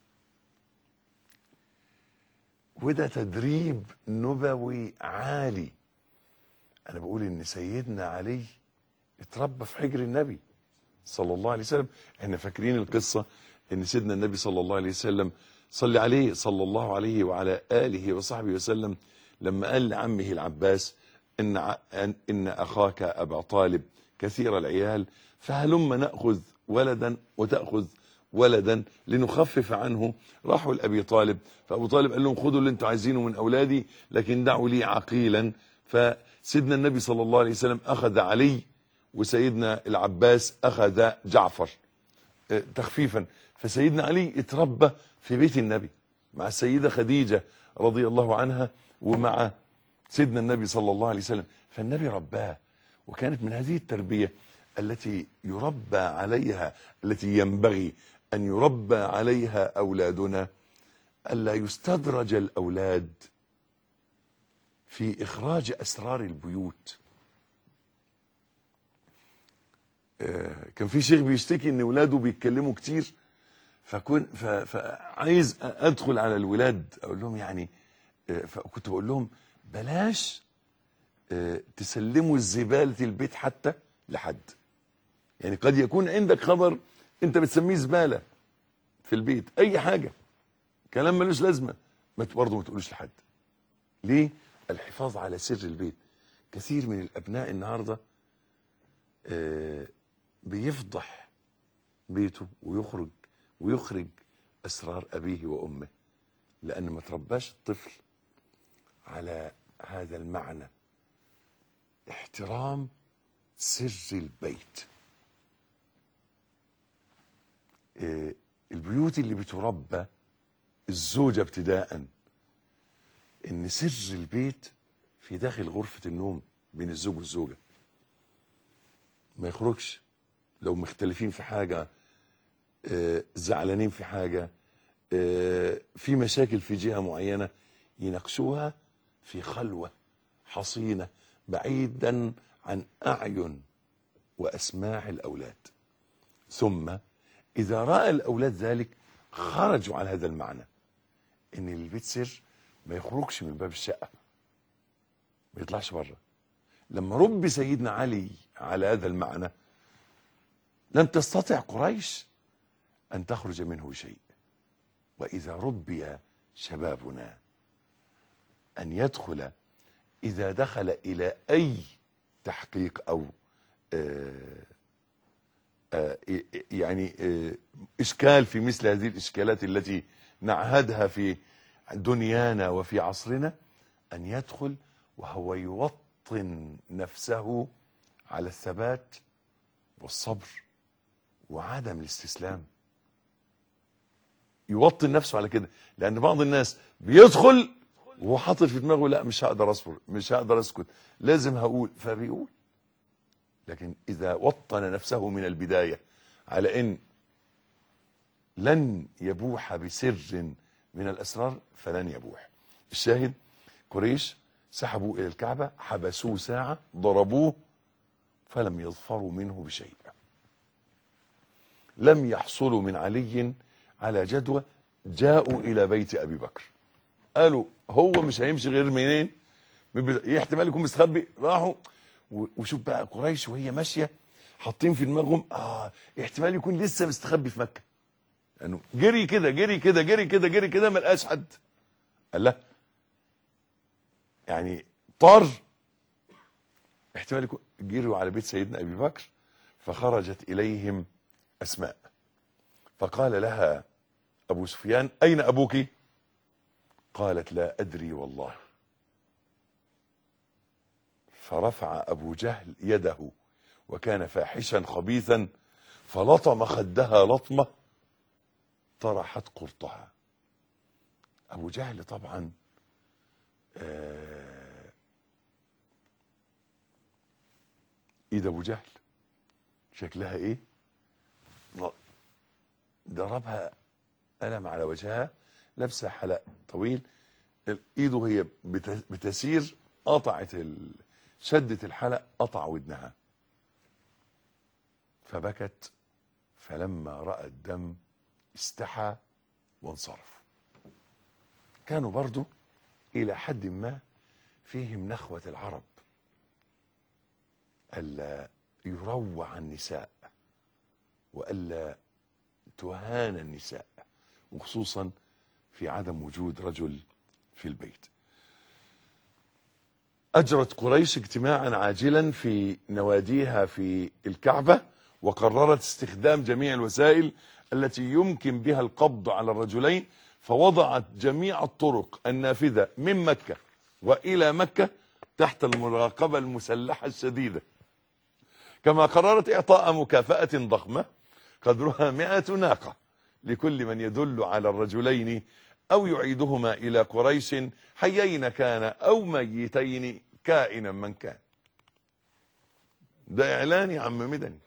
وده تدريب نبوي عالي. انا بقول ان سيدنا علي اتربى في حجر النبي صلى الله عليه وسلم. احنا فاكرين القصة ان سيدنا النبي صلى الله عليه وسلم صلى عليه صلى الله عليه وعلى آله وصحبه وسلم لما قال لعمه العباس إن, ان, إن أخاك أبا طالب كثير العيال فهلما نأخذ ولدا وتأخذ ولدا لنخفف عنه. راحوا لأبي طالب، فأبو طالب قال لهم خذوا اللي انتم عايزينه من أولادي لكن دعوا لي عقيلا. فسيدنا النبي صلى الله عليه وسلم أخذ علي وسيدنا العباس أخذ جعفر تخفيفا. فسيدنا علي اتربى في بيت النبي مع السيدة خديجة رضي الله عنها ومع سيدنا النبي صلى الله عليه وسلم. فالنبي رباه، وكانت من هذه التربية التي يربى عليها، التي ينبغي أن يربى عليها أولادنا، ألا يستدرج الأولاد في إخراج أسرار البيوت. كان في شيخ بيشتكي ان ولاده بيتكلموا كتير، فكون فعايز ادخل على الولاد اقول لهم يعني، فكنت بقول لهم بلاش تسلموا الزبالة البيت حتى لحد. يعني قد يكون عندك خبر انت بتسميه زبالة في البيت، اي حاجة كلام ملوش لازمة، ما برضه ما تقولوش لحد. ليه؟ الحفاظ على سر البيت. كثير من الابناء النهارده آه بيفضح بيته ويخرج ويخرج أسرار أبيه وأمه، لأن ما ترباش الطفل على هذا المعنى، احترام سر البيت. اه البيوت اللي بتربى الزوجة ابتداء إن سر البيت في داخل غرفة النوم بين الزوج والزوجة، ما يخرجش. لو مختلفين في حاجة، آه، زعلانين في حاجة، آه، في مشاكل في جهة معينة، يناقشوها في خلوة حصينة بعيدا عن أعين وأسماع الأولاد. ثم إذا رأى الأولاد ذلك خرجوا على هذا المعنى، إن البيت سر، ما يخرجش من باب الشقة، ما يطلعش بره. لما ربي سيدنا علي على هذا المعنى لم تستطع قريش أن تخرج منه شيء. وإذا ربي شبابنا أن يدخل، إذا دخل إلى أي تحقيق أو آآ آآ يعني آآ إشكال في مثل هذه الإشكالات التي نعهدها في دنيانا وفي عصرنا، أن يدخل وهو يوطن نفسه على الثبات والصبر وعدم الاستسلام. يوطن نفسه على كده، لأن بعض الناس بيدخل وهو حاطط في دماغه لا مش هقدر اصبر، مش هقدر اسكت، لازم هقول، فبيقول. لكن إذا وطن نفسه من البداية على إن لن يبوح بسر من الأسرار فلن يبوح. الشاهد، قريش سحبوا إلى الكعبة، حبسوه ساعة، ضربوه، فلم يظفروا منه بشيء. لم يحصلوا من علي على جدوى. جاءوا إلى بيت أبي بكر، قالوا هو مش هيمشي غير منين؟ من احتمال يكون مستخبي. راحوا وشوف بقى قريش وهي ماشية حاطين في دماغهم اه احتمال يكون لسه مستخبي في مكة، لأنه يعني جري كده جري كده جري كده جري كده ما لقاش حد. قال لا يعني طار، احتمال يكون جروا على بيت سيدنا أبي بكر. فخرجت إليهم أسماء فقال لها أبو سفيان أين أبوك؟ قالت لا أدري والله. فرفع أبو جهل يده وكان فاحشا خبيثا فلطم خدها لطمة طرحت قرطها. أبو جهل طبعا آه ايد أبو جهل شكلها ايه؟ ضربها قلم على وجهها، لابسه حلق طويل، ايده هي بتسير قطعت ال... شدت الحلق قطع ودنها، فبكت فلما رأى الدم استحى وانصرف. كانوا برضو إلى حد ما فيهم نخوة العرب، ألا يروع النساء وألا تهان النساء، وخصوصا في عدم وجود رجل في البيت. أجرت قريش اجتماعا عاجلا في نواديها في الكعبة، وقررت استخدام جميع الوسائل التي يمكن بها القبض على الرجلين، فوضعت جميع الطرق النافذة من مكة وإلى مكة تحت المراقبة المسلحة الشديدة، كما قررت إعطاء مكافأة ضخمة قدرها مئة ناقة لكل من يدل على الرجلين أو يعيدهما إلى قريش حيين كان أو ميتين كائنا من كان. ده إعلان يا عم مدني.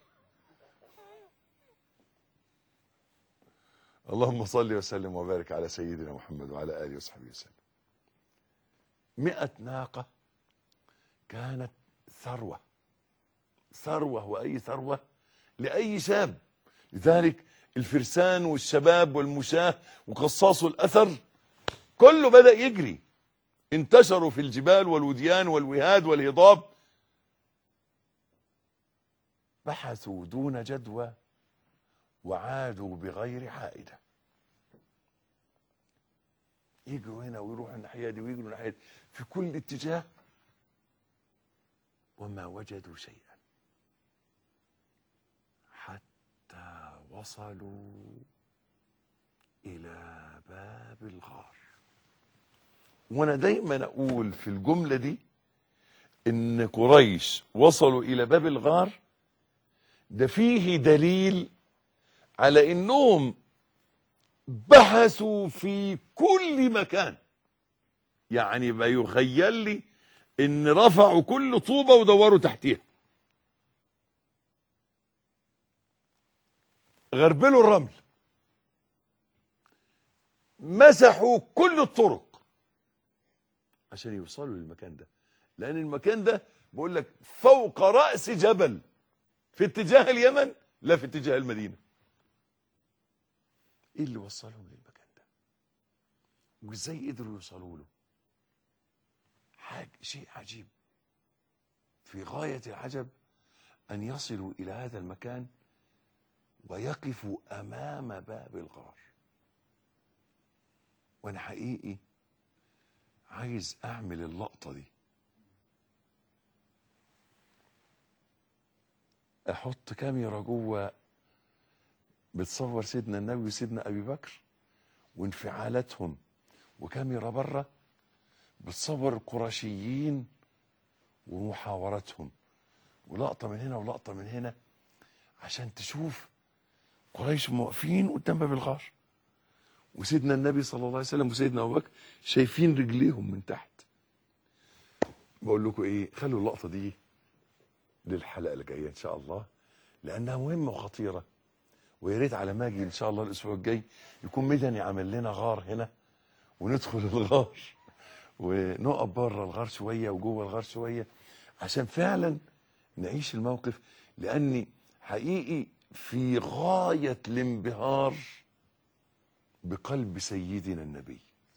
اللهم صل وسلم وبارك على سيدنا محمد وعلى آله وصحبه وسلم. مئة ناقة كانت ثروة، ثروة، وأي ثروة لأي شاب. لذلك الفرسان والشباب والمشاة وقصاص الأثر كله بدأ يجري، انتشروا في الجبال والوديان والوهاد والهضاب، بحثوا دون جدوى وعادوا بغير عائدة. يجروا هنا ويروحوا الناحية دي ويجروا الناحية دي في كل اتجاه، وما وجدوا شيئا حتى وصلوا إلى باب الغار. وانا دايما اقول في الجملة دي ان قريش وصلوا الى باب الغار، ده فيه دليل على انهم بحثوا في كل مكان. يعني بيخيل لي ان رفعوا كل طوبة ودوروا تحتيها، غربلوا الرمل، مسحوا كل الطرق عشان يوصلوا للمكان ده، لان المكان ده بقول لك فوق رأس جبل في اتجاه اليمن لا في اتجاه المدينة. ايه اللي وصلهم للمكان ده وازاي قدروا يوصلوا له؟ حاجة شيء عجيب في غاية العجب ان يصلوا الى هذا المكان ويقفوا امام باب الغار. وانا حقيقي عايز اعمل اللقطة دي، احط كاميرا جوه بتصور سيدنا النبي وسيدنا ابي بكر وانفعالاتهم، وكاميرا بره بتصور القرشيين ومحاوراتهم، ولقطة من هنا ولقطة من هنا عشان تشوف قريش واقفين قدام باب الغار، وسيدنا النبي صلى الله عليه وسلم وسيدنا ابو بكر شايفين رجليهم من تحت. بقول لكم ايه، خلوا اللقطة دي للحلقة اللي جاية ان شاء الله، لانها مهمة وخطيرة. ويا ريت على ما اجي ان شاء الله الاسبوع الجاي يكون مدني عمل لنا غار هنا، وندخل الغار ونقف بره الغار شويه وجوه الغار شويه عشان فعلا نعيش الموقف. لاني حقيقي في غايه الانبهار بقلب سيدنا النبي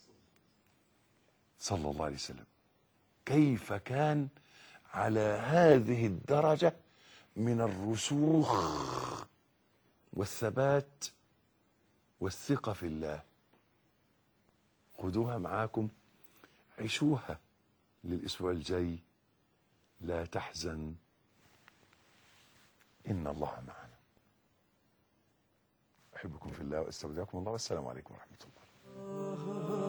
صلى الله عليه وسلم، كيف كان على هذه الدرجه من الرسوخ والثبات والثقة في الله. خدوها معاكم، عيشوها للأسبوع الجاي. لا تحزن إن الله معنا. أحبكم في الله وأستودعكم الله، والسلام عليكم ورحمة الله.